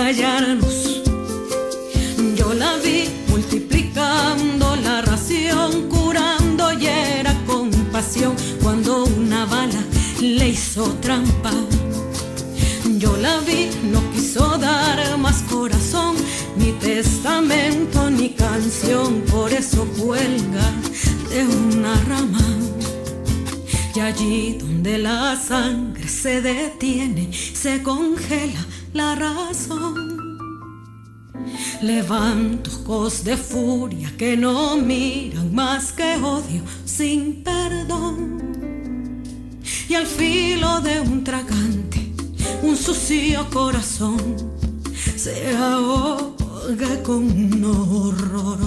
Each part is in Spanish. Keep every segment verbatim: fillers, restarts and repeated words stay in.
hallarnos. Yo la vi multiplicando la ración, curando y era compasión cuando una bala le hizo trampa. Yo la vi, no quiso dar más corazón, ni testamento ni canción, por eso cuelga de una rama. Y allí donde la sangre se detiene, se congela la razón. Levanto ojos de furia que no miran más que odio sin perdón. Y al filo de un tragante, un sucio corazón se ahoga con un horror.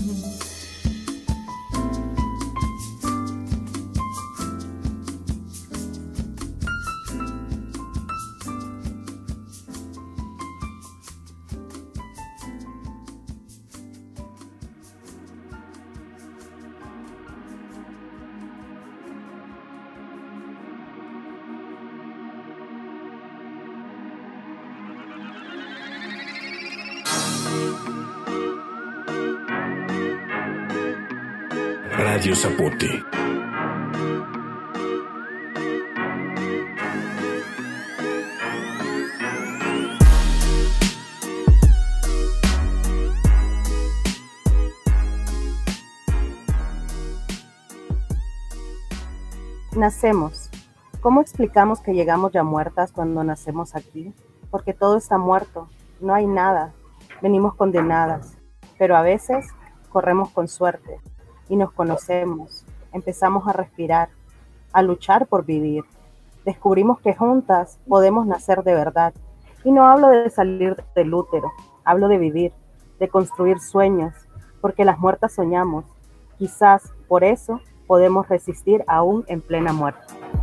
Radio Zapote. Nacemos. ¿Cómo explicamos que llegamos ya muertas cuando nacemos aquí? Porque todo está muerto, no hay nada, venimos condenadas, pero a veces corremos con suerte y nos conocemos, empezamos a respirar, a luchar por vivir. Descubrimos que juntas podemos nacer de verdad. Y no hablo de salir del útero, hablo de vivir, de construir sueños, porque las muertas soñamos. Quizás por eso podemos resistir aún en plena muerte.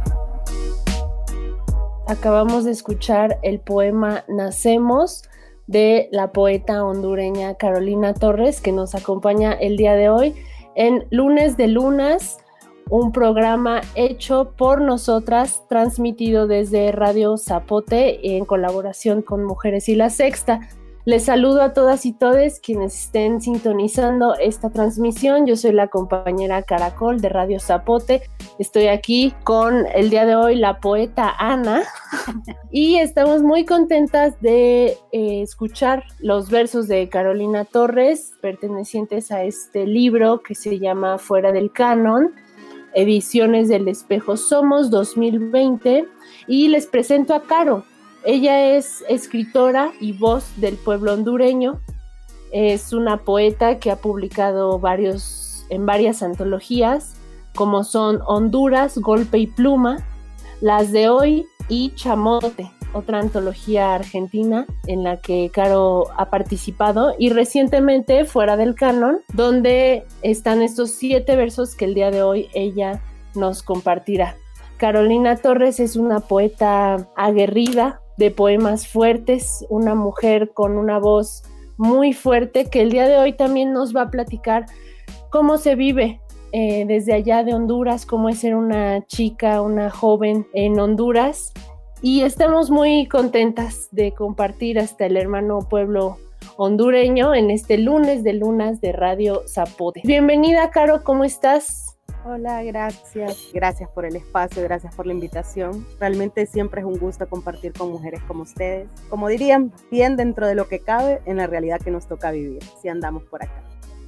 Acabamos de escuchar el poema Nacemos de la poeta hondureña Carolina Torres, que nos acompaña el día de hoy en Lunes de Lunas, un programa hecho por nosotras, transmitido desde Radio Zapote en colaboración con Mujeres y La Sexta. Les saludo a todas y todes quienes estén sintonizando esta transmisión. Yo soy la compañera Caracol de Radio Zapote. Estoy aquí con el día de hoy la poeta Ana y estamos muy contentas de eh, escuchar los versos de Carolina Torres pertenecientes a este libro que se llama Fuera del Canon, Ediciones del Espejo Somos dos mil veinte, y les presento a Caro. Ella es escritora y voz del pueblo hondureño. Es una poeta que ha publicado varios, en varias antologías, como son Honduras, Golpe y Pluma, Las de Hoy y Chamote, otra antología argentina en la que Caro ha participado, y recientemente Fuera del Canon, donde están estos siete versos que el día de hoy ella nos compartirá. Carolina Torres es una poeta aguerrida, de poemas fuertes, una mujer con una voz muy fuerte que el día de hoy también nos va a platicar cómo se vive eh, desde allá de Honduras, cómo es ser una chica, una joven en Honduras, y estamos muy contentas de compartir hasta el hermano pueblo hondureño en este lunes de lunas de Radio Zapote. Bienvenida, Caro, ¿cómo estás? Hola, gracias. Gracias por el espacio, gracias por la invitación. Realmente siempre es un gusto compartir con mujeres como ustedes. Como dirían, bien dentro de lo que cabe en la realidad que nos toca vivir, si andamos por acá.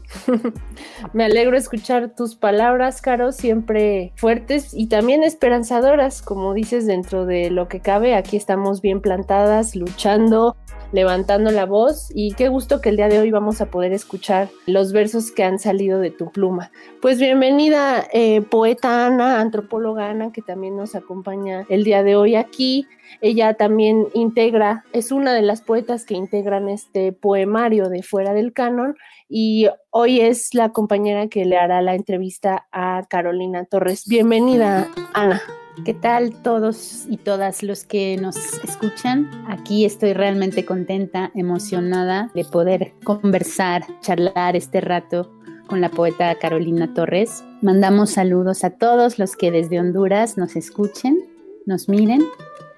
Me alegro escuchar tus palabras, Caro, siempre fuertes y también esperanzadoras, como dices, dentro de lo que cabe. Aquí estamos bien plantadas, luchando, levantando la voz, y qué gusto que el día de hoy vamos a poder escuchar los versos que han salido de tu pluma. Pues bienvenida, eh, poeta Ana, antropóloga Ana, que también nos acompaña el día de hoy aquí. Ella también integra, es una de las poetas que integran este poemario de Fuera del Canon, y hoy es la compañera que le hará la entrevista a Carolina Torres. Bienvenida, Ana. ¿Qué tal todos y todas los que nos escuchan? Aquí estoy realmente contenta, emocionada de poder conversar, charlar este rato con la poeta Carolina Torres. Mandamos saludos a todos los que desde Honduras nos escuchen, nos miren.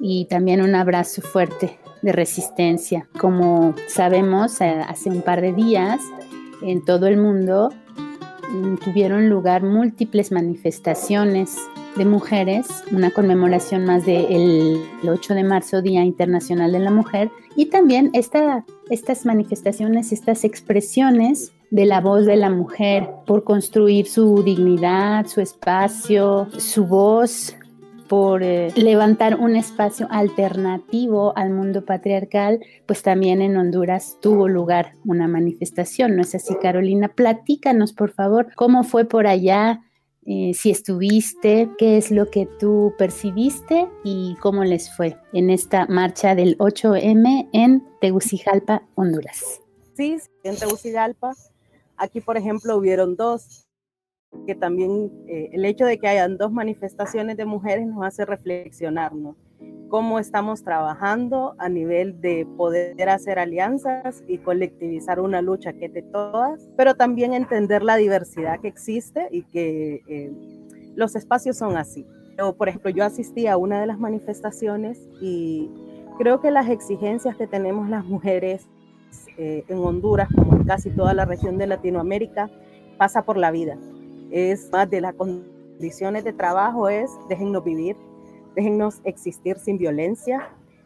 y también un abrazo fuerte de resistencia. Como sabemos, hace un par de días en todo el mundo tuvieron lugar múltiples manifestaciones de mujeres, una conmemoración más del ocho de marzo, Día Internacional de la Mujer, y también esta, estas manifestaciones, estas expresiones de la voz de la mujer por construir su dignidad, su espacio, su voz, por eh, levantar un espacio alternativo al mundo patriarcal, pues también en Honduras tuvo lugar una manifestación, ¿no es así, Carolina? Platícanos, por favor, cómo fue por allá, eh, si estuviste, qué es lo que tú percibiste y cómo les fue en esta marcha del ocho eme en Tegucigalpa, Honduras. Sí, en Tegucigalpa, aquí por ejemplo hubieron dos, que también eh, el hecho de que hayan dos manifestaciones de mujeres nos hace reflexionar, ¿no? Cómo estamos trabajando a nivel de poder hacer alianzas y colectivizar una lucha que es de todas, pero también entender la diversidad que existe y que eh, los espacios son así. Yo, por ejemplo, yo asistí a una de las manifestaciones y creo que las exigencias que tenemos las mujeres eh, en Honduras, como en casi toda la región de Latinoamérica, pasa por la vida. Es más de las condiciones de trabajo, es déjennos vivir, déjennos existir sin violencia.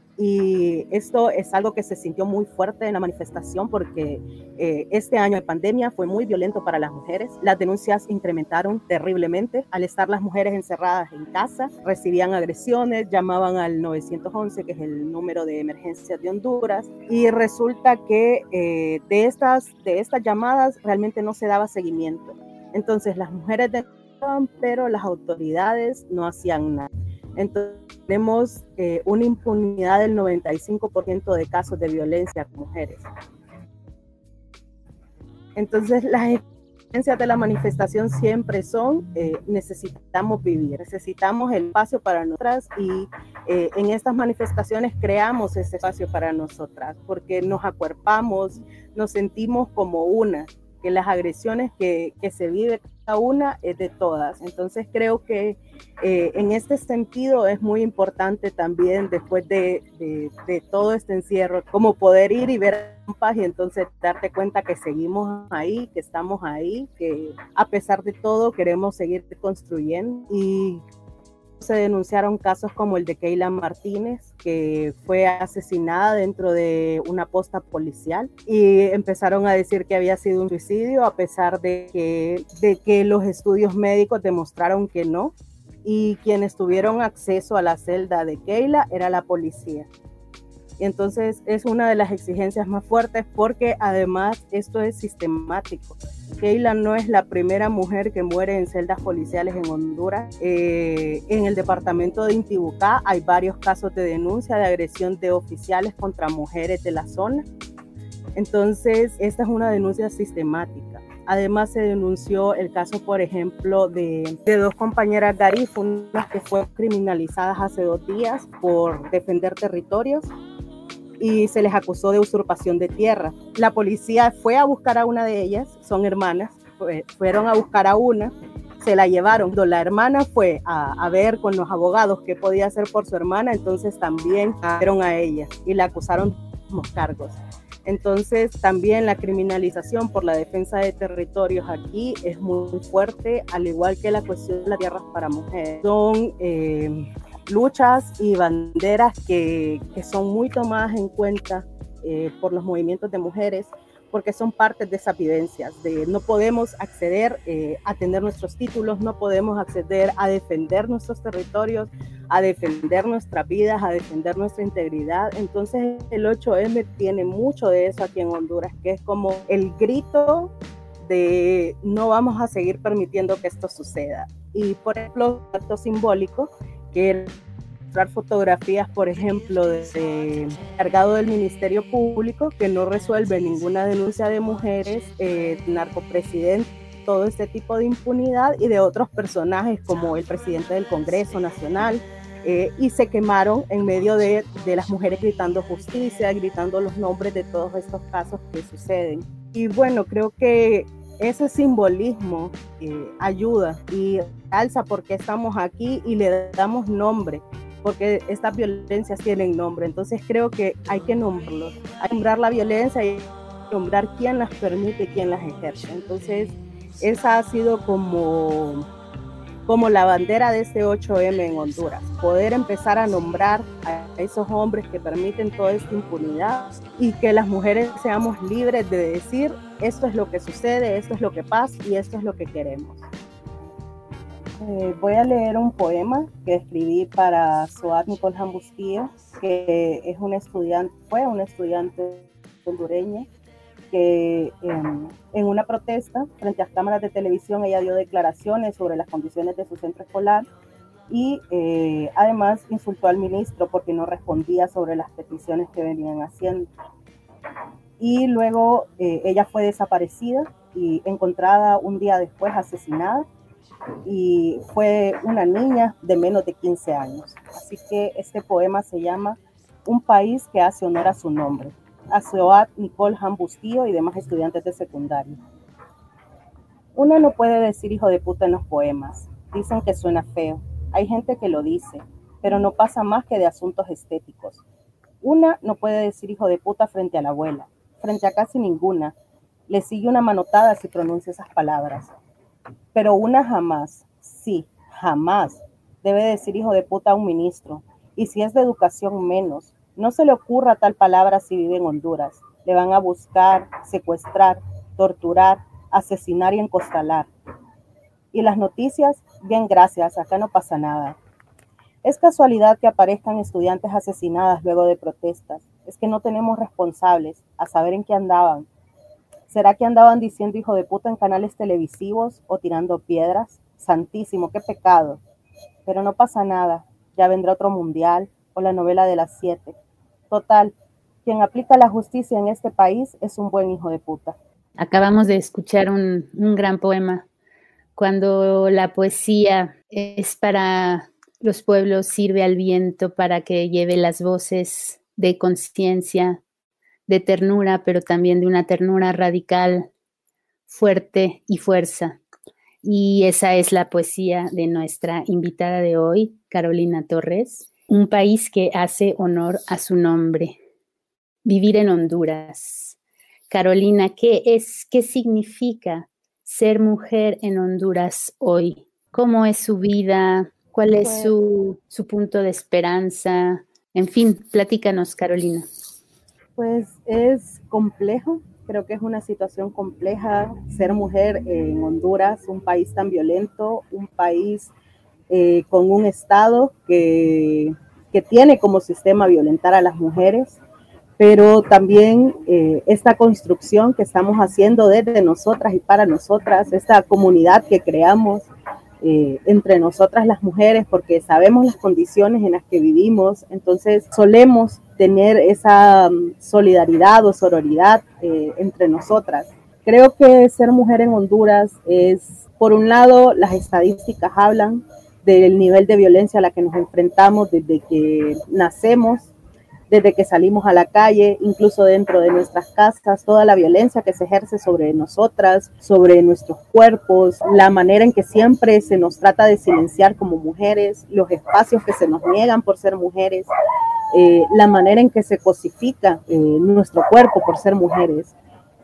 Y esto es algo que se sintió muy fuerte en la manifestación porque eh, este año de pandemia fue muy violento para las mujeres. Las denuncias incrementaron terriblemente. Al estar las mujeres encerradas en casa, recibían agresiones, llamaban al nueve once, que es el número de emergencias de Honduras, y resulta que eh, de, estas, de estas llamadas realmente no se daba seguimiento. Entonces las mujeres denunciaban, pero las autoridades no hacían nada. Entonces tenemos eh, una impunidad del noventa y cinco por ciento de casos de violencia con mujeres. Entonces las experiencias de la manifestación siempre son, eh, necesitamos vivir, necesitamos el espacio para nosotras y eh, en estas manifestaciones creamos ese espacio para nosotras porque nos acuerpamos, nos sentimos como una, que las agresiones que, que se vive cada una es de todas. Entonces creo que eh, en este sentido es muy importante también después de, de, de todo este encierro, como poder ir y ver en paz y entonces darte cuenta que seguimos ahí, que estamos ahí, que a pesar de todo queremos seguir construyendo. Y se denunciaron casos como el de Keila Martínez, que fue asesinada dentro de una posta policial y empezaron a decir que había sido un suicidio a pesar de que, de que los estudios médicos demostraron que no, y quienes tuvieron acceso a la celda de Keila era la policía. Y entonces es una de las exigencias más fuertes porque además esto es sistemático. Keila no es la primera mujer que muere en celdas policiales en Honduras. Eh, en el departamento de Intibucá hay varios casos de denuncia de agresión de oficiales contra mujeres de la zona. Entonces esta es una denuncia sistemática. Además se denunció el caso, por ejemplo, de, de dos compañeras garífunas que fueron criminalizadas hace dos días por defender territorios y se les acusó de usurpación de tierra. La policía fue a buscar a una de ellas, son hermanas, fue, fueron a buscar a una, se la llevaron. La hermana fue a, a ver con los abogados qué podía hacer por su hermana, entonces también fueron a ella y la acusaron de los cargos. Entonces también la criminalización por la defensa de territorios aquí es muy fuerte, al igual que la cuestión de las tierras para mujeres. Son eh, luchas y banderas que, que son muy tomadas en cuenta eh, por los movimientos de mujeres, porque son parte de esas vivencias, de no podemos acceder eh, a tener nuestros títulos, no podemos acceder a defender nuestros territorios, a defender nuestras vidas, a defender nuestra integridad. Entonces el ocho eme tiene mucho de eso aquí en Honduras, que es como el grito de no vamos a seguir permitiendo que esto suceda. Y por ejemplo, un acto simbólico que era mostrar fotografías, por ejemplo, de encargado del Ministerio Público que no resuelve ninguna denuncia de mujeres, eh, narcopresidente, todo este tipo de impunidad, y de otros personajes como el presidente del Congreso Nacional, eh, y se quemaron en medio de, de las mujeres gritando justicia, gritando los nombres de todos estos casos que suceden. Y bueno, creo que ese simbolismo eh, ayuda y alza porque estamos aquí y le damos nombre porque estas violencias tienen nombre. Entonces creo que hay que nombrarlos, hay que nombrar la violencia y nombrar quién las permite y quién las ejerce. Entonces esa ha sido como, como la bandera de este ocho eme en Honduras, poder empezar a nombrar a esos hombres que permiten toda esta impunidad y que las mujeres seamos libres de decir esto es lo que sucede, esto es lo que pasa y esto es lo que queremos. Eh, voy a leer un poema que escribí para Zoat Nicole Han Bustillo, que es un estudiante, fue un estudiante hondureña que eh, en una protesta frente a cámaras de televisión ella dio declaraciones sobre las condiciones de su centro escolar y eh, además insultó al ministro porque no respondía sobre las peticiones que venían haciendo. Y luego eh, ella fue desaparecida y encontrada un día después asesinada. Y fue una niña de menos de quince años. Así que este poema se llama Un país que hace honor a su nombre, a Zoat Nicole Han Bustillo y demás estudiantes de secundaria. Una no puede decir hijo de puta en los poemas, dicen que suena feo, hay gente que lo dice, pero no pasa más que de asuntos estéticos. Una no puede decir hijo de puta frente a la abuela, frente a casi ninguna, le sigue una manotada si pronuncia esas palabras. Pero una jamás, sí, jamás, debe decir hijo de puta a un ministro. Y si es de educación menos, no se le ocurra tal palabra si vive en Honduras. Le van a buscar, secuestrar, torturar, asesinar y encostalar. Y las noticias, bien gracias, acá no pasa nada. Es casualidad que aparezcan estudiantes asesinadas luego de protestas. Es que no tenemos responsables, a saber en qué andaban. ¿Será que andaban diciendo hijo de puta en canales televisivos o tirando piedras? Santísimo, qué pecado. Pero no pasa nada, ya vendrá otro mundial o la novela de las siete. Total, quien aplica la justicia en este país es un buen hijo de puta. Acabamos de escuchar un, un gran poema. Cuando la poesía es para los pueblos, sirve al viento para que lleve las voces de conciencia, de ternura, pero también de una ternura radical, fuerte y fuerza. Y esa es la poesía de nuestra invitada de hoy, Carolina Torres, un país que hace honor a su nombre. Vivir en Honduras. Carolina, ¿qué es, qué significa ser mujer en Honduras hoy? ¿Cómo es su vida? ¿Cuál es su, su punto de esperanza? En fin, platícanos, Carolina. Pues es complejo, creo que es una situación compleja ser mujer en Honduras, un país tan violento, un país eh, con un Estado que, que tiene como sistema violentar a las mujeres, pero también eh, esta construcción que estamos haciendo desde nosotras y para nosotras, esta comunidad que creamos eh, entre nosotras las mujeres, porque sabemos las condiciones en las que vivimos, entonces solemos tener esa solidaridad o sororidad eh, entre nosotras. Creo que ser mujer en Honduras es, por un lado, las estadísticas hablan del nivel de violencia a la que nos enfrentamos desde que nacemos, desde que salimos a la calle, incluso dentro de nuestras casas, toda la violencia que se ejerce sobre nosotras, sobre nuestros cuerpos, la manera en que siempre se nos trata de silenciar como mujeres, los espacios que se nos niegan por ser mujeres, eh, la manera en que se cosifica eh, nuestro cuerpo por ser mujeres.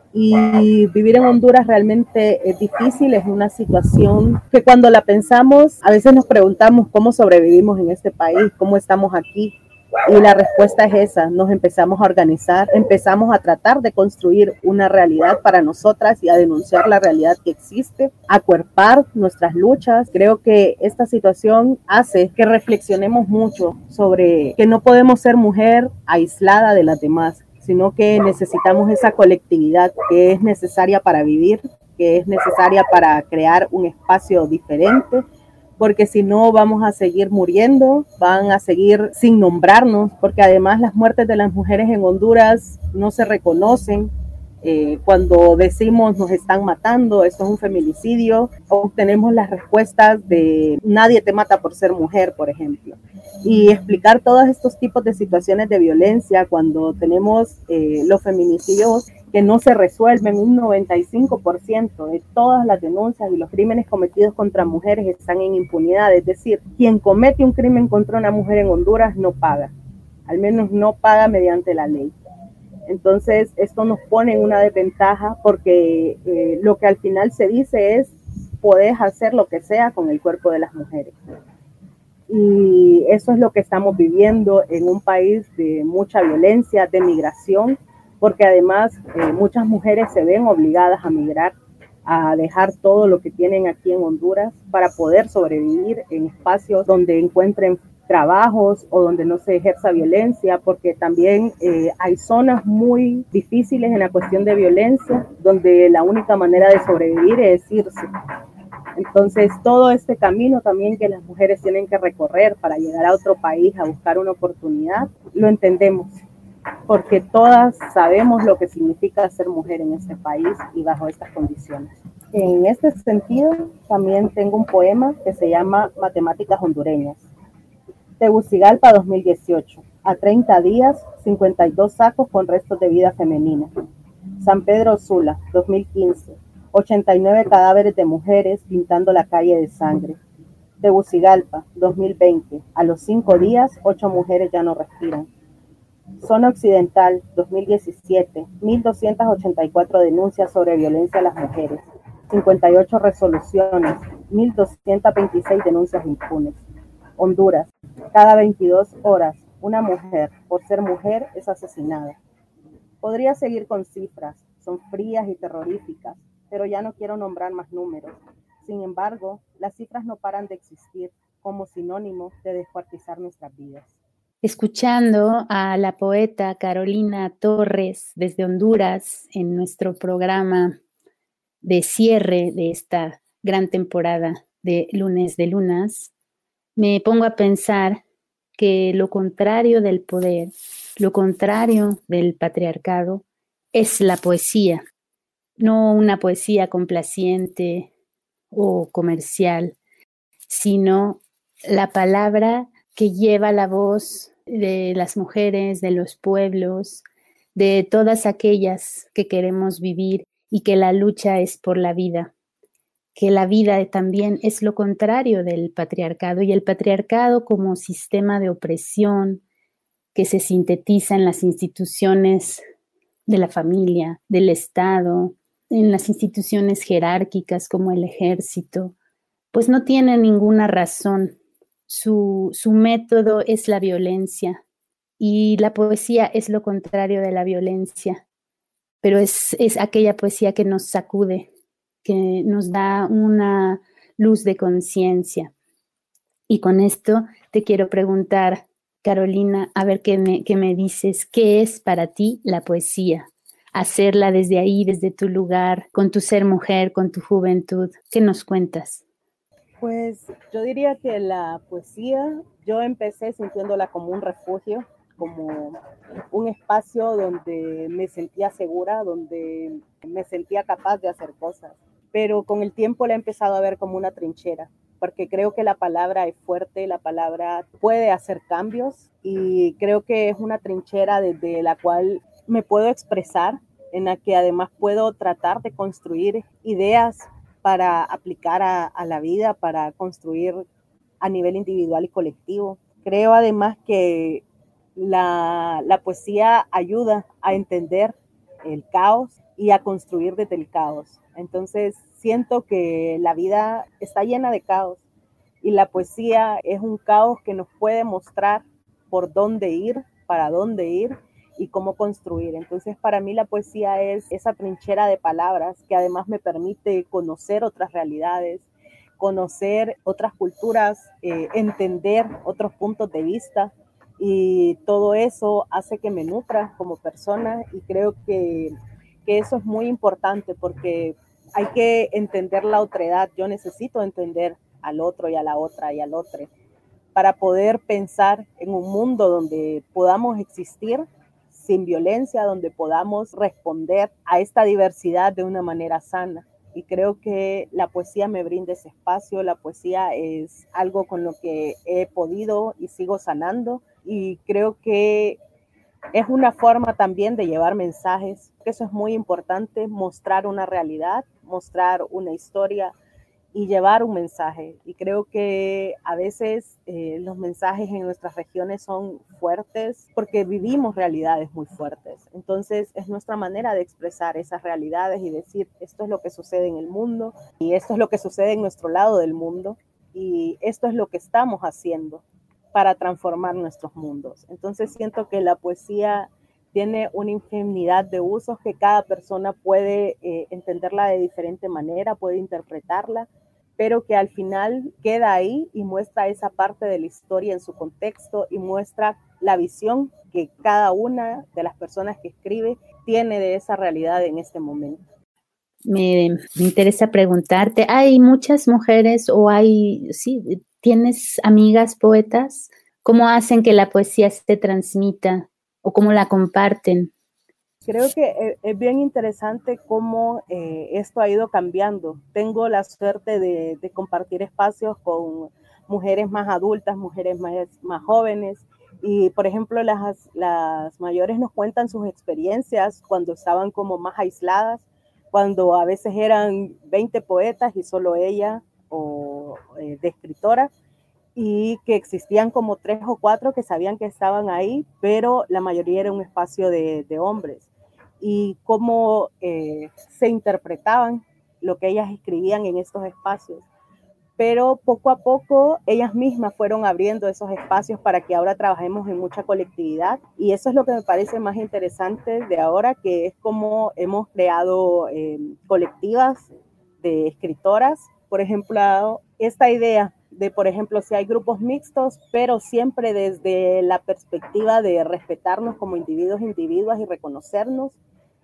Y vivir en Honduras realmente es difícil, es una situación que cuando la pensamos, a veces nos preguntamos cómo sobrevivimos en este país, cómo estamos aquí. Y la respuesta es esa, nos empezamos a organizar, empezamos a tratar de construir una realidad para nosotras y a denunciar la realidad que existe, a acuerpar nuestras luchas. Creo que esta situación hace que reflexionemos mucho sobre que no podemos ser mujer aislada de las demás, sino que necesitamos esa colectividad que es necesaria para vivir, que es necesaria para crear un espacio diferente, porque si no vamos a seguir muriendo, van a seguir sin nombrarnos, porque además las muertes de las mujeres en Honduras no se reconocen. Eh, cuando decimos nos están matando, esto es un feminicidio, obtenemos las respuestas de nadie te mata por ser mujer, por ejemplo. Y explicar todos estos tipos de situaciones de violencia cuando tenemos eh, los feminicidios que no se resuelven. Un noventa y cinco por ciento de todas las denuncias y los crímenes cometidos contra mujeres están en impunidad. Es decir, quien comete un crimen contra una mujer en Honduras no paga, al menos no paga mediante la ley. Entonces, esto nos pone en una desventaja porque eh, lo que al final se dice es, podés hacer lo que sea con el cuerpo de las mujeres. Y eso es lo que estamos viviendo en un país de mucha violencia, de migración, porque además eh, muchas mujeres se ven obligadas a migrar, a dejar todo lo que tienen aquí en Honduras para poder sobrevivir en espacios donde encuentren trabajos o donde no se ejerza violencia, porque también eh, hay zonas muy difíciles en la cuestión de violencia, donde la única manera de sobrevivir es irse. Entonces, todo este camino también que las mujeres tienen que recorrer para llegar a otro país a buscar una oportunidad, lo entendemos, porque todas sabemos lo que significa ser mujer en este país y bajo estas condiciones. En este sentido, también tengo un poema que se llama Matemáticas Hondureñas. Tegucigalpa dos mil dieciocho. A treinta días, cincuenta y dos sacos con restos de vida femenina. San Pedro Sula, dos mil quince. ochenta y nueve cadáveres de mujeres pintando la calle de sangre. Tegucigalpa, dos mil veinte. A los cinco días, ocho mujeres ya no respiran. Zona Occidental, dos mil diecisiete. mil doscientas ochenta y cuatro denuncias sobre violencia a las mujeres. cincuenta y ocho resoluciones. mil doscientas veintiséis denuncias impunes. Honduras, cada veintidós horas, una mujer, por ser mujer, es asesinada. Podría seguir con cifras, son frías y terroríficas, pero ya no quiero nombrar más números. Sin embargo, las cifras no paran de existir como sinónimo de descuartizar nuestras vidas. Escuchando a la poeta Carolina Torres desde Honduras en nuestro programa de cierre de esta gran temporada de Lunes de Lunas, me pongo a pensar que lo contrario del poder, lo contrario del patriarcado, es la poesía. No una poesía complaciente o comercial, sino la palabra que lleva la voz de las mujeres, de los pueblos, de todas aquellas que queremos vivir y que la lucha es por la vida, que la vida también es lo contrario del patriarcado, y el patriarcado como sistema de opresión que se sintetiza en las instituciones de la familia, del Estado, en las instituciones jerárquicas como el ejército, pues no tiene ninguna razón. Su, su método es la violencia, y la poesía es lo contrario de la violencia, pero es, es aquella poesía que nos sacude, que nos da una luz de conciencia. Y con esto te quiero preguntar, Carolina, a ver qué me, qué me dices, ¿qué es para ti la poesía? Hacerla desde ahí, desde tu lugar, con tu ser mujer, con tu juventud. ¿Qué nos cuentas? Pues yo diría que la poesía, yo empecé sintiéndola como un refugio, como un espacio donde me sentía segura, donde me sentía capaz de hacer cosas. Pero con el tiempo la he empezado a ver como una trinchera, porque creo que la palabra es fuerte, la palabra puede hacer cambios, y creo que es una trinchera desde la cual me puedo expresar, en la que además puedo tratar de construir ideas para aplicar a, a la vida, para construir a nivel individual y colectivo. Creo además que la, la poesía ayuda a entender el caos y a construir desde el caos. Entonces siento que la vida está llena de caos, y la poesía es un caos que nos puede mostrar por dónde ir, para dónde ir y cómo construir. Entonces para mí la poesía es esa trinchera de palabras que además me permite conocer otras realidades, conocer otras culturas, eh, entender otros puntos de vista, y todo eso hace que me nutra como persona, y creo que, que eso es muy importante, porque hay que entender la otredad. Yo necesito entender al otro y a la otra y al otro para poder pensar en un mundo donde podamos existir sin violencia, donde podamos responder a esta diversidad de una manera sana. Y creo que la poesía me brinda ese espacio. La poesía es algo con lo que he podido y sigo sanando, y creo que Es una forma también de llevar mensajes, que eso es muy importante, mostrar una realidad, mostrar una historia y llevar un mensaje. Y creo que a veces eh, los mensajes en nuestras regiones son fuertes porque vivimos realidades muy fuertes. Entonces es nuestra manera de expresar esas realidades y decir, esto es lo que sucede en el mundo y esto es lo que sucede en nuestro lado del mundo y esto es lo que estamos haciendo para transformar nuestros mundos. Entonces siento que la poesía tiene una infinidad de usos que cada persona puede eh, entenderla de diferente manera, puede interpretarla, pero que al final queda ahí y muestra esa parte de la historia en su contexto y muestra la visión que cada una de las personas que escribe tiene de esa realidad en este momento. Me, me interesa preguntarte, ¿hay muchas mujeres o hay, sí, tienes amigas poetas? ¿Cómo hacen que la poesía se transmita o cómo la comparten? Creo que es bien interesante cómo eh, esto ha ido cambiando. Tengo la suerte de, de compartir espacios con mujeres más adultas, mujeres más, más jóvenes. Y, por ejemplo, las, las mayores nos cuentan sus experiencias cuando estaban como más aisladas, cuando a veces eran veinte poetas y solo ella o eh, de escritora, y que existían como tres o cuatro que sabían que estaban ahí, pero la mayoría era un espacio de, de hombres. Y cómo eh, se interpretaban lo que ellas escribían en estos espacios. Pero poco a poco ellas mismas fueron abriendo esos espacios para que ahora trabajemos en mucha colectividad. Y eso es lo que me parece más interesante de ahora, que es como hemos creado eh, colectivas de escritoras. Por ejemplo, esta idea de, por ejemplo, si hay grupos mixtos, pero siempre desde la perspectiva de respetarnos como individuos, individuas y reconocernos.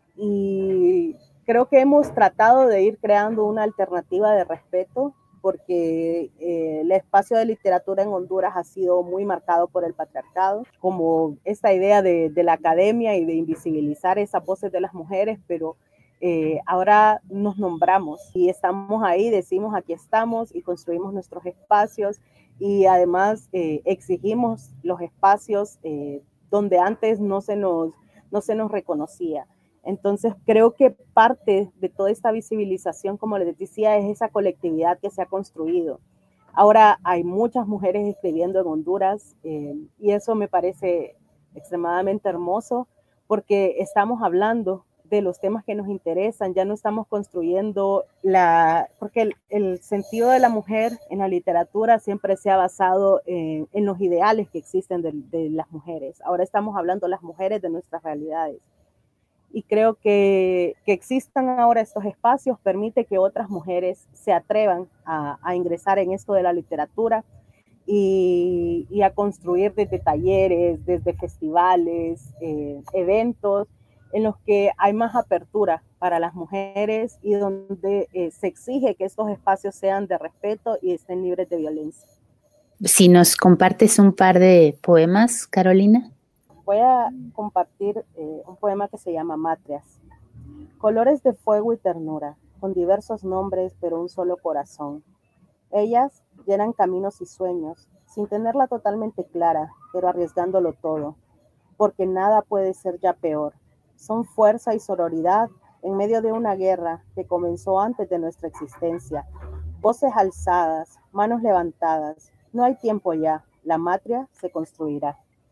Y creo que hemos tratado de ir creando una alternativa de respeto porque eh, el espacio de literatura en Honduras ha sido muy marcado por el patriarcado, como esta idea de, de la academia y de invisibilizar esas voces de las mujeres, pero eh, ahora nos nombramos y estamos ahí, decimos aquí estamos y construimos nuestros espacios y además eh, exigimos los espacios eh, donde antes no se nos, no se nos reconocía. Entonces creo que parte de toda esta visibilización, como les decía, es esa colectividad que se ha construido. Ahora hay muchas mujeres escribiendo en Honduras eh, y eso me parece extremadamente hermoso porque estamos hablando de los temas que nos interesan, ya no estamos construyendo la, porque el, el sentido de la mujer en la literatura siempre se ha basado en, en los ideales que existen de, de las mujeres. Ahora estamos hablando de las mujeres de nuestras realidades. Y creo que, que existan ahora estos espacios permite que otras mujeres se atrevan a, a ingresar en esto de la literatura y, y a construir desde talleres, desde festivales, eh, eventos en los que hay más apertura para las mujeres y donde eh, se exige que estos espacios sean de respeto y estén libres de violencia. Si nos compartes un par de poemas, Carolina. Voy a compartir eh, un poema que se llama Matrias. Colores de fuego y ternura, con diversos nombres, pero un solo corazón. Ellas llenan caminos y sueños, sin tenerla totalmente clara, pero arriesgándolo todo, porque nada puede ser ya peor. Son fuerza y sororidad en medio de una guerra que comenzó antes de nuestra existencia. Voces alzadas, manos levantadas. No hay tiempo ya, la matria se construirá.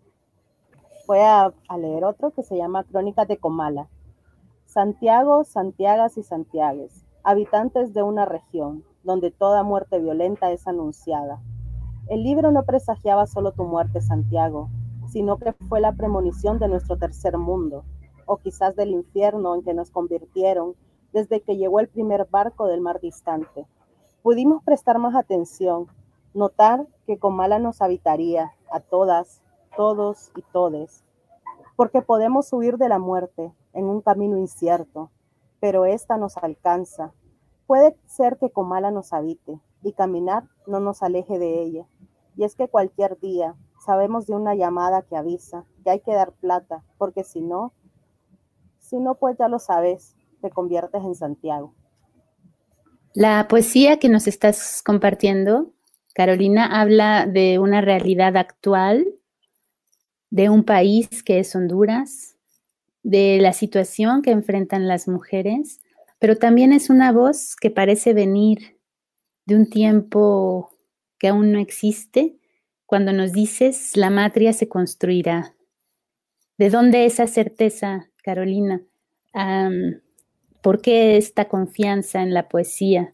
Voy a, a leer otro que se llama Crónicas de Comala. Santiago, Santiagas y Santiagues, habitantes de una región donde toda muerte violenta es anunciada. El libro no presagiaba solo tu muerte, Santiago, sino que fue la premonición de nuestro tercer mundo, o quizás del infierno en que nos convirtieron desde que llegó el primer barco del mar distante. Pudimos prestar más atención, notar que Comala nos habitaría a todas, todos y todes, porque podemos huir de la muerte en un camino incierto, pero esta nos alcanza. Puede ser que Comala nos habite y caminar no nos aleje de ella. Y es que cualquier día sabemos de una llamada que avisa que hay que dar plata, porque si no, si no, pues ya lo sabes, te conviertes en Santiago. La poesía que nos estás compartiendo, Carolina, habla de una realidad actual de un país que es Honduras, de la situación que enfrentan las mujeres, pero también es una voz que parece venir de un tiempo que aún no existe, cuando nos dices, la matria se construirá. ¿De dónde esa certeza, Carolina? Um, ¿Por qué esta confianza en la poesía?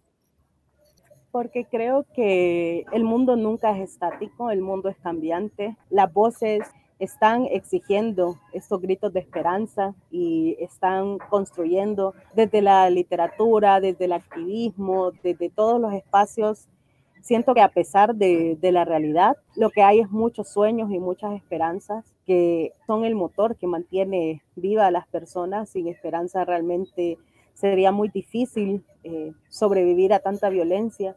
Porque creo que el mundo nunca es estático, el mundo es cambiante. Las voces están exigiendo estos gritos de esperanza y están construyendo desde la literatura, desde el activismo, desde todos los espacios. Siento que a pesar de, de la realidad, lo que hay es muchos sueños y muchas esperanzas que son el motor que mantiene viva a las personas. Sin esperanza realmente sería muy difícil eh, sobrevivir a tanta violencia,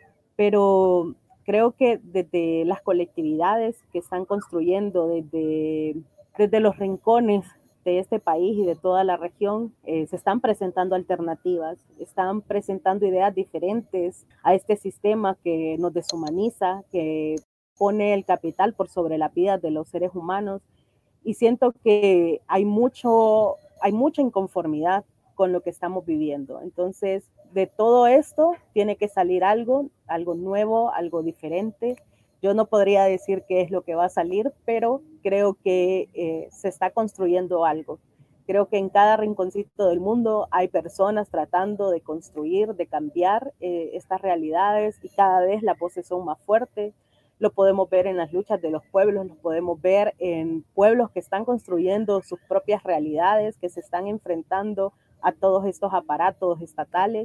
pero creo que desde las colectividades que están construyendo, desde, desde los rincones de este país y de toda la región, eh, se están presentando alternativas, están presentando ideas diferentes a este sistema que nos deshumaniza, que pone el capital por sobre la vida de los seres humanos, y siento que hay mucho, hay mucha inconformidad con lo que estamos viviendo. Entonces, de todo esto tiene que salir algo, algo nuevo, algo diferente. Yo no podría decir qué es lo que va a salir, pero creo que eh, se está construyendo algo. Creo que en cada rinconcito del mundo hay personas tratando de construir, de cambiar eh, estas realidades, y cada vez las voces son más fuertes. Lo podemos ver en las luchas de los pueblos, lo podemos ver en pueblos que están construyendo sus propias realidades, que se están enfrentando a todos estos aparatos estatales,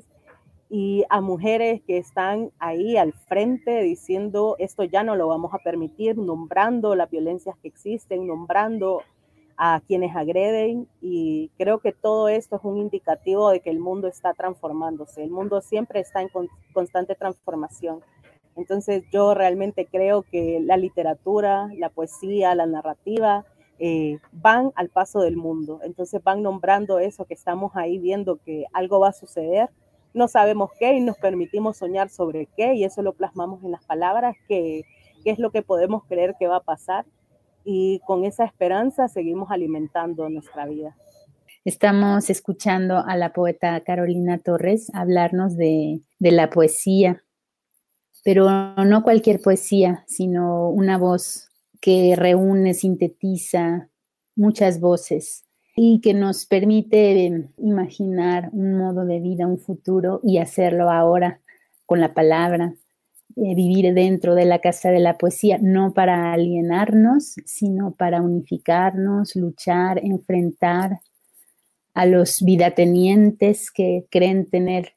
y a mujeres que están ahí al frente diciendo esto ya no lo vamos a permitir, nombrando las violencias que existen, nombrando a quienes agreden, y creo que todo esto es un indicativo de que el mundo está transformándose. El mundo siempre está en con, constante transformación. Entonces yo realmente creo que la literatura, la poesía, la narrativa eh, van al paso del mundo. Entonces van nombrando eso que estamos ahí viendo que algo va a suceder. No sabemos qué y nos permitimos soñar sobre qué, y eso lo plasmamos en las palabras, que, que es lo que podemos creer que va a pasar. Y con esa esperanza seguimos alimentando nuestra vida. Estamos escuchando a la poeta Carolina Torres hablarnos de, de la poesía, pero no cualquier poesía, sino una voz que reúne, sintetiza muchas voces y que nos permite imaginar un modo de vida, un futuro, y hacerlo ahora con la palabra. Eh, vivir dentro de la casa de la poesía, no para alienarnos, sino para unificarnos, luchar, enfrentar a los vidatenientes que creen tener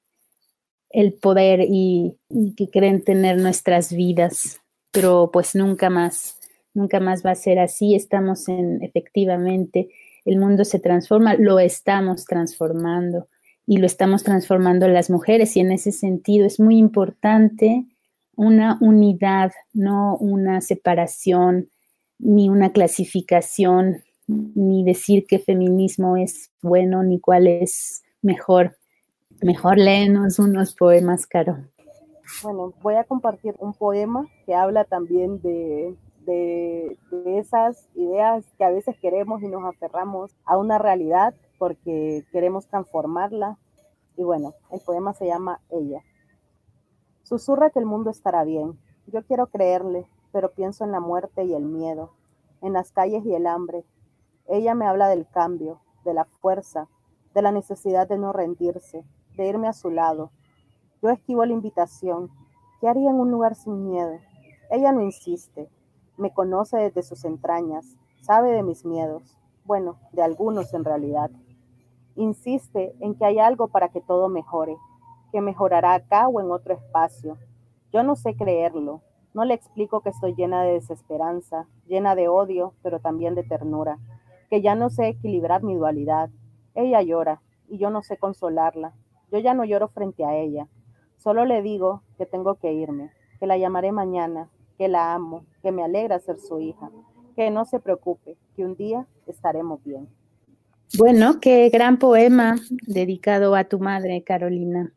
el poder y, y que creen tener nuestras vidas, pero pues nunca más, nunca más va a ser así. Estamos en, efectivamente, el mundo se transforma, lo estamos transformando, y lo estamos transformando las mujeres, y en ese sentido es muy importante una unidad, no una separación, ni una clasificación, ni decir qué feminismo es bueno, ni cuál es mejor. Mejor léenos unos poemas, Caro. Bueno, voy a compartir un poema que habla también de, de, de esas ideas que a veces queremos y nos aferramos a una realidad porque queremos transformarla. Y bueno, el poema se llama Ella. Susurra que el mundo estará bien. Yo quiero creerle, pero pienso en la muerte y el miedo, en las calles y el hambre. Ella me habla del cambio, de la fuerza, de la necesidad de no rendirse, de irme a su lado. Yo esquivo la invitación. ¿Qué haría en un lugar sin miedo? Ella no insiste. Me conoce desde sus entrañas, sabe de mis miedos. Bueno, de algunos en realidad. Insiste en que hay algo para que todo mejore, que mejorará acá o en otro espacio. Yo no sé creerlo. No le explico que estoy llena de desesperanza, llena de odio, pero también de ternura, que ya no sé equilibrar mi dualidad. Ella llora y yo no sé consolarla. Yo ya no lloro frente a ella. Solo le digo que tengo que irme, que la llamaré mañana, que la amo, que me alegra ser su hija, que no se preocupe, que un día estaremos bien. Bueno, qué gran poema dedicado a tu madre, Carolina.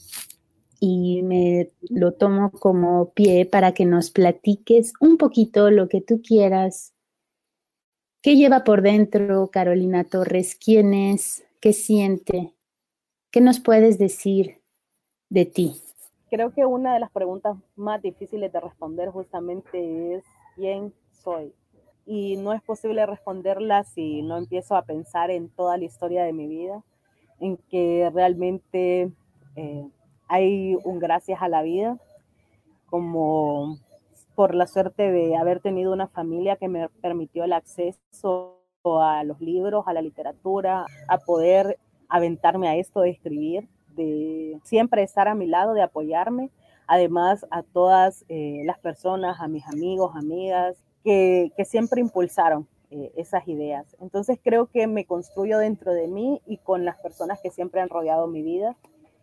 Y me lo tomo como pie para que nos platiques un poquito lo que tú quieras ¿Qué lleva por dentro Carolina Torres? ¿Quién es? ¿Qué siente? ¿Qué nos puedes decir de ti? Creo que una de las preguntas más difíciles de responder justamente es ¿quién soy? Y no es posible responderla si no empiezo a pensar en toda la historia de mi vida, en que realmente eh, hay un gracias a la vida, como por la suerte de haber tenido una familia que me permitió el acceso a los libros, a la literatura, a poder aventarme a esto de escribir, de siempre estar a mi lado, de apoyarme. Además, a todas eh, las personas, a mis amigos, amigas, que, que siempre impulsaron eh, esas ideas. Entonces creo que me construyo dentro de mí y con las personas que siempre han rodeado mi vida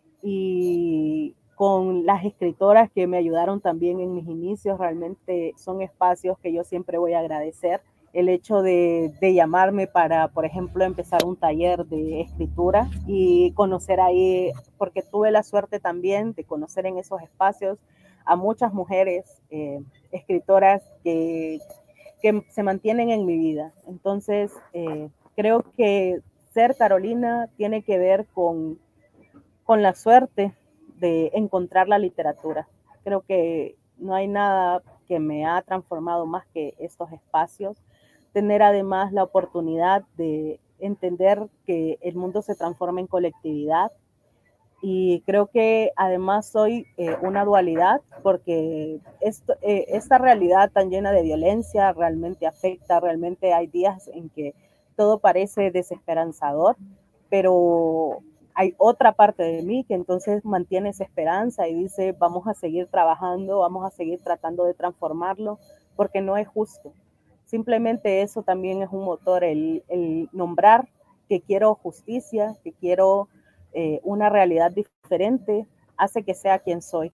y con las escritoras que me ayudaron también en mis inicios. Realmente son espacios que yo siempre voy a agradecer. El hecho de, de llamarme para, por ejemplo, empezar un taller de escritura y conocer ahí, porque tuve la suerte también de conocer en esos espacios a muchas mujeres eh, escritoras que, que se mantienen en mi vida. Entonces, eh, creo que ser Carolina tiene que ver con, con la suerte de encontrar la literatura. Creo que no hay nada que me ha transformado más que estos espacios. Tener además la oportunidad de entender que el mundo se transforma en colectividad, y creo que además soy eh, una dualidad, porque esto, eh, esta realidad tan llena de violencia realmente afecta. Realmente hay días en que todo parece desesperanzador, pero hay otra parte de mí que entonces mantiene esa esperanza y dice vamos a seguir trabajando, vamos a seguir tratando de transformarlo, porque no es justo. Simplemente eso también es un motor, el, el nombrar que quiero justicia, que quiero eh, una realidad diferente, hace que sea quien soy.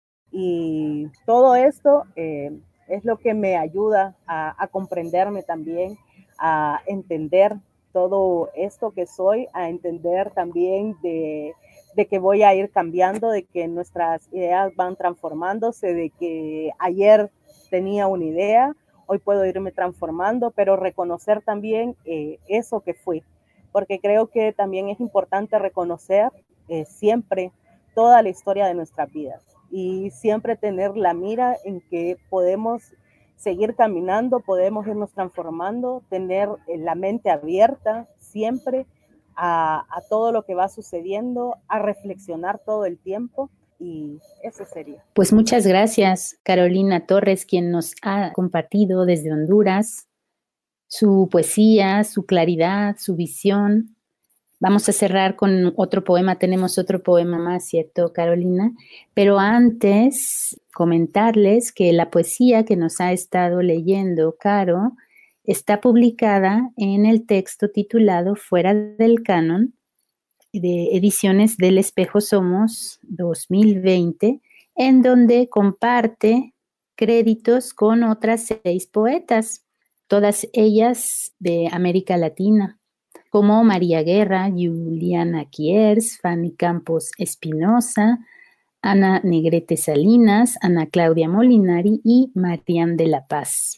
Y todo esto eh, es lo que me ayuda a, a comprenderme también, a entender todo esto que soy, a entender también de, de que voy a ir cambiando, de que nuestras ideas van transformándose, de que ayer tenía una idea, hoy puedo irme transformando, pero reconocer también eh, eso que fui, porque creo que también es importante reconocer eh, siempre toda la historia de nuestras vidas y siempre tener la mira en que podemos seguir caminando, podemos irnos transformando, tener la mente abierta siempre a, a todo lo que va sucediendo, a reflexionar todo el tiempo. Y eso sería. Pues muchas gracias, Carolina Torres, quien nos ha compartido desde Honduras su poesía, su claridad, su visión. Vamos a cerrar con otro poema. Tenemos otro poema más, ¿cierto, Carolina? Pero antes, comentarles que la poesía que nos ha estado leyendo Caro está publicada en el texto titulado Fuera del Canon, de Ediciones del Espejo Somos dos mil veinte, en donde comparte créditos con otras seis poetas, todas ellas de América Latina, como María Guerra, Juliana Kiers, Fanny Campos Espinosa, Ana Negrete Salinas, Ana Claudia Molinari y Marian de la Paz.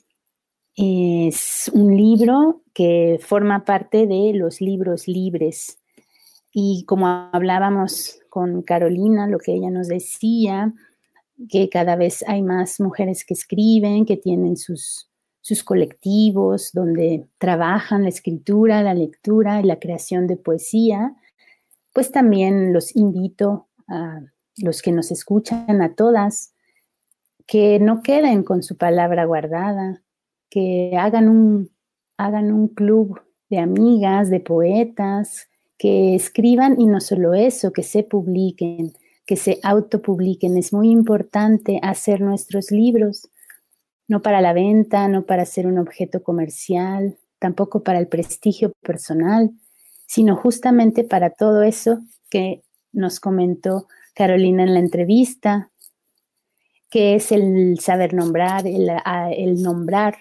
Es un libro que forma parte de los libros libres. Y como hablábamos con Carolina, lo que ella nos decía, que cada vez hay más mujeres que escriben, que tienen sus, sus colectivos donde trabajan la escritura, la lectura y la creación de poesía, pues también los invito a los que nos escuchan, a todas, que no queden con su palabra guardada, que hagan un, hagan un club de amigas, de poetas, que escriban, y no solo eso, que se publiquen, que se autopubliquen. Es muy importante hacer nuestros libros, no para la venta, no para ser un objeto comercial, tampoco para el prestigio personal, sino justamente para todo eso que nos comentó Carolina en la entrevista, que es el saber nombrar, el, el nombrar,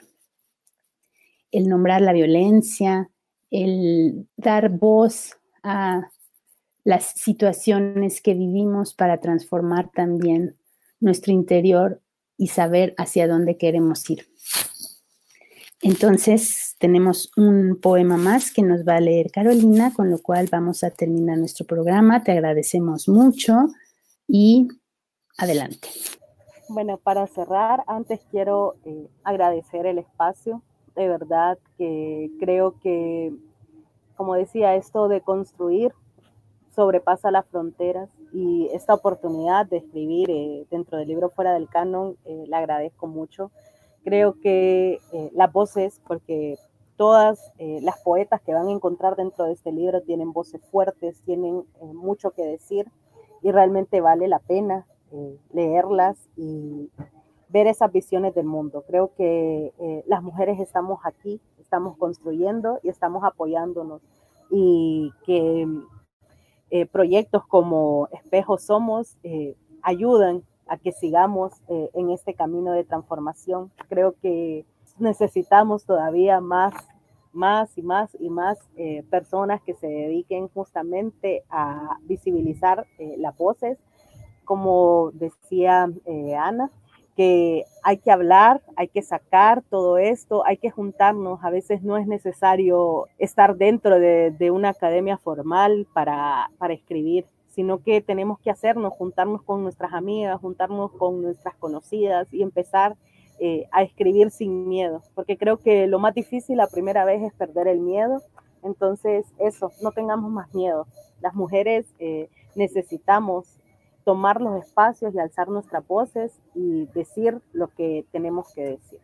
el nombrar la violencia, el dar voz a las situaciones que vivimos para transformar también nuestro interior y saber hacia dónde queremos ir. Entonces, tenemos un poema más que nos va a leer Carolina, con lo cual vamos a terminar nuestro programa. Te agradecemos mucho y adelante. Bueno, para cerrar, antes quiero eh, agradecer el espacio. De verdad que creo que, como decía, esto de construir sobrepasa las fronteras, y esta oportunidad de escribir eh, dentro del libro Fuera del Canon eh, la agradezco mucho. Creo que eh, las voces, porque todas eh, las poetas que van a encontrar dentro de este libro tienen voces fuertes, tienen eh, mucho que decir, y realmente vale la pena eh, leerlas y ver esas visiones del mundo. Creo que eh, las mujeres estamos aquí, estamos construyendo y estamos apoyándonos, y que Eh, proyectos como Espejos Somos eh, ayudan a que sigamos eh, en este camino de transformación. Creo que necesitamos todavía más, más y más y más eh, personas que se dediquen justamente a visibilizar eh, las voces, como decía eh, Ana, que hay que hablar, hay que sacar todo esto, hay que juntarnos. A veces no es necesario estar dentro de, de una academia formal para, para escribir, sino que tenemos que hacernos, juntarnos con nuestras amigas, juntarnos con nuestras conocidas y empezar eh, a escribir sin miedo, porque creo que lo más difícil la primera vez es perder el miedo. Entonces eso, no tengamos más miedo. Las mujeres eh, necesitamos tomar los espacios y alzar nuestras voces y decir lo que tenemos que decir.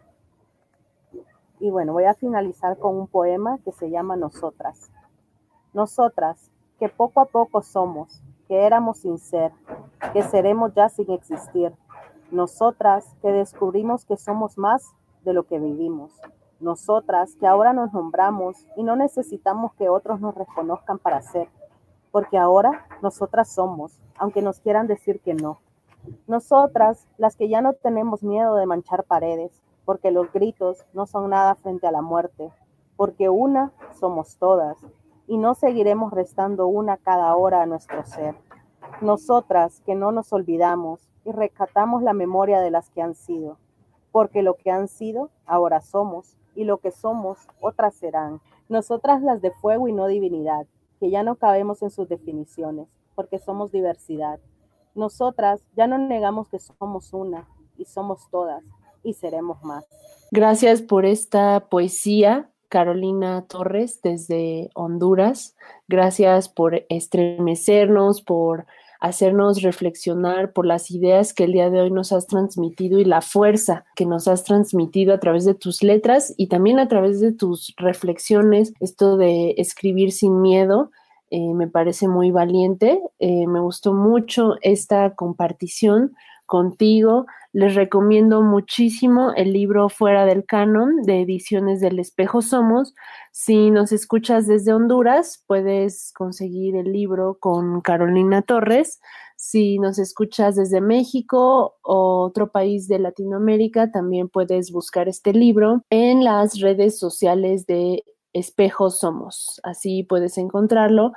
Y bueno, voy a finalizar con un poema que se llama Nosotras. Nosotras, que poco a poco somos, que éramos sin ser, que seremos ya sin existir. Nosotras, que descubrimos que somos más de lo que vivimos. Nosotras, que ahora nos nombramos y no necesitamos que otros nos reconozcan para ser, porque ahora nosotras somos, aunque nos quieran decir que no. Nosotras, las que ya no tenemos miedo de manchar paredes, porque los gritos no son nada frente a la muerte, porque una somos todas, y no seguiremos restando una cada hora a nuestro ser. Nosotras, que no nos olvidamos y rescatamos la memoria de las que han sido, porque lo que han sido, ahora somos, y lo que somos, otras serán. Nosotras, las de fuego y no divinidad, que ya no cabemos en sus definiciones, porque somos diversidad. Nosotras ya no negamos que somos una, y somos todas, y seremos más. Gracias por esta poesía, Carolina Torres, desde Honduras. Gracias por estremecernos, por hacernos reflexionar, por las ideas que el día de hoy nos has transmitido y la fuerza que nos has transmitido a través de tus letras y también a través de tus reflexiones. Esto de escribir sin miedo eh, me parece muy valiente. Eh, me gustó mucho esta compartición contigo. Les recomiendo muchísimo el libro Fuera del Canon de Ediciones del Espejo Somos. Si nos escuchas desde Honduras, puedes conseguir el libro con Carolina Torres. Si nos escuchas desde México o otro país de Latinoamérica, también puedes buscar este libro en las redes sociales de Espejo Somos. Así puedes encontrarlo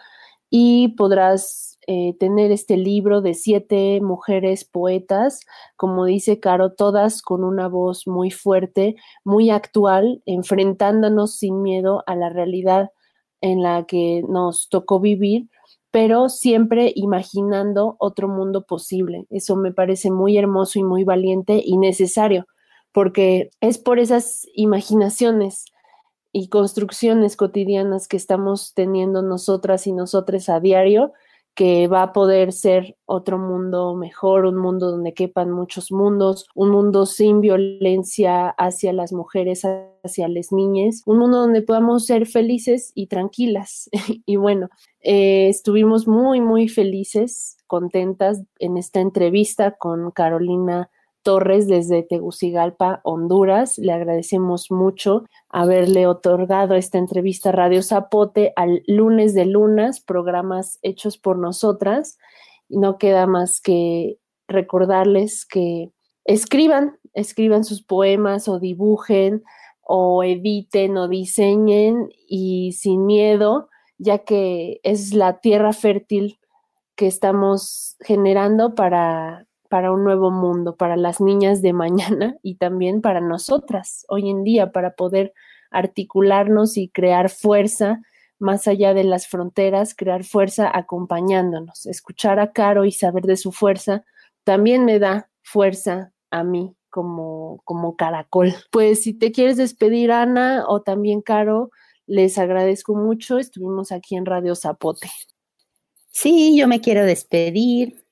y podrás Eh, tener este libro de siete mujeres poetas, como dice Caro, todas con una voz muy fuerte, muy actual, enfrentándonos sin miedo a la realidad en la que nos tocó vivir, pero siempre imaginando otro mundo posible. Eso me parece muy hermoso y muy valiente y necesario, porque es por esas imaginaciones y construcciones cotidianas que estamos teniendo nosotras y nosotres a diario, que va a poder ser otro mundo mejor, un mundo donde quepan muchos mundos, un mundo sin violencia hacia las mujeres, hacia las niñas, un mundo donde podamos ser felices y tranquilas. Y bueno, eh, estuvimos muy, muy felices, contentas en esta entrevista con Carolina Torres desde Tegucigalpa, Honduras. Le agradecemos mucho haberle otorgado esta entrevista a Radio Zapote al Lunes de Lunas, programas hechos por nosotras. Y no queda más que recordarles que escriban, escriban sus poemas o dibujen o editen o diseñen y sin miedo, ya que es la tierra fértil que estamos generando para para un nuevo mundo, para las niñas de mañana y también para nosotras hoy en día, para poder articularnos y crear fuerza más allá de las fronteras, crear fuerza acompañándonos. Escuchar a Caro y saber de su fuerza también me da fuerza a mí como, como caracol. Pues si te quieres despedir, Ana, o también Caro, les agradezco mucho. Estuvimos aquí en Radio Zapote. Sí, yo me quiero despedir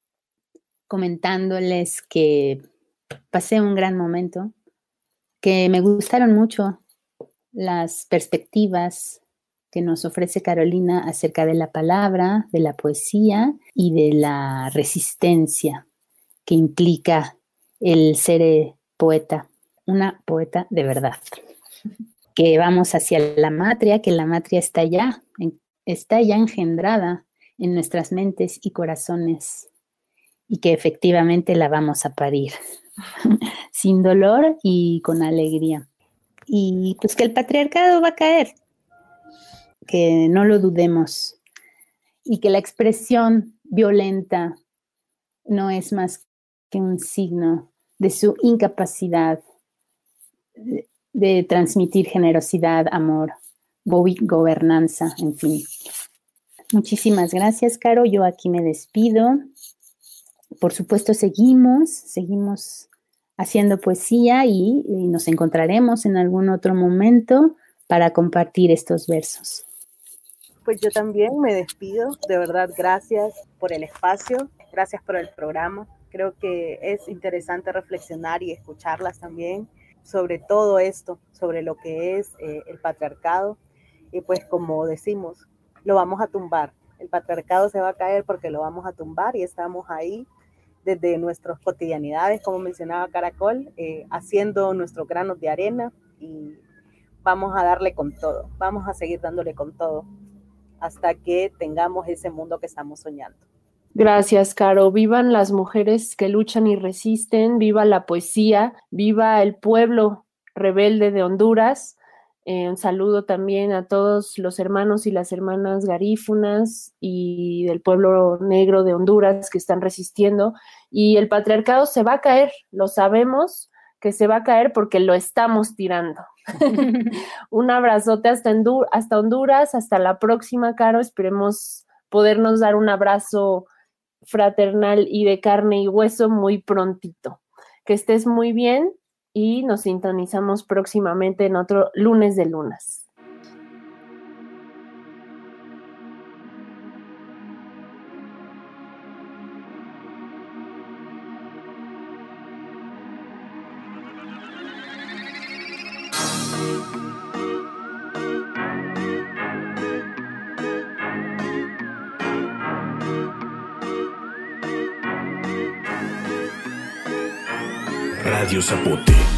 comentándoles que pasé un gran momento, que me gustaron mucho las perspectivas que nos ofrece Carolina acerca de la palabra, de la poesía y de la resistencia que implica el ser poeta, una poeta de verdad. Que vamos hacia la matria, que la matria está ya, está ya engendrada en nuestras mentes y corazones y que efectivamente la vamos a parir sin dolor y con alegría. Y pues que el patriarcado va a caer, que no lo dudemos y que la expresión violenta no es más que un signo de su incapacidad de, de transmitir generosidad, amor, gobernanza, en fin. Muchísimas gracias, Caro. Yo aquí me despido. Por supuesto, seguimos, seguimos haciendo poesía y, y nos encontraremos en algún otro momento para compartir estos versos. Pues yo también me despido, de verdad, gracias por el espacio, gracias por el programa. Creo que es interesante reflexionar y escucharlas también sobre todo esto, sobre lo que es eh, el patriarcado. Y pues como decimos, lo vamos a tumbar. El patriarcado se va a caer porque lo vamos a tumbar y estamos ahí desde nuestras cotidianidades, como mencionaba Caracol, eh, haciendo nuestros granos de arena y vamos a darle con todo, vamos a seguir dándole con todo hasta que tengamos ese mundo que estamos soñando. Gracias, Caro. Vivan las mujeres que luchan y resisten, viva la poesía, viva el pueblo rebelde de Honduras. Eh, un saludo también a todos los hermanos y las hermanas garífunas y del pueblo negro de Honduras que están resistiendo. Y el patriarcado se va a caer, lo sabemos que se va a caer porque lo estamos tirando. Un abrazote hasta, Hondur- hasta Honduras, hasta la próxima, Caro. Esperemos podernos dar un abrazo fraternal y de carne y hueso muy prontito. Que estés muy bien y nos sintonizamos próximamente en otro Lunes de Lunas. Radio Zapote.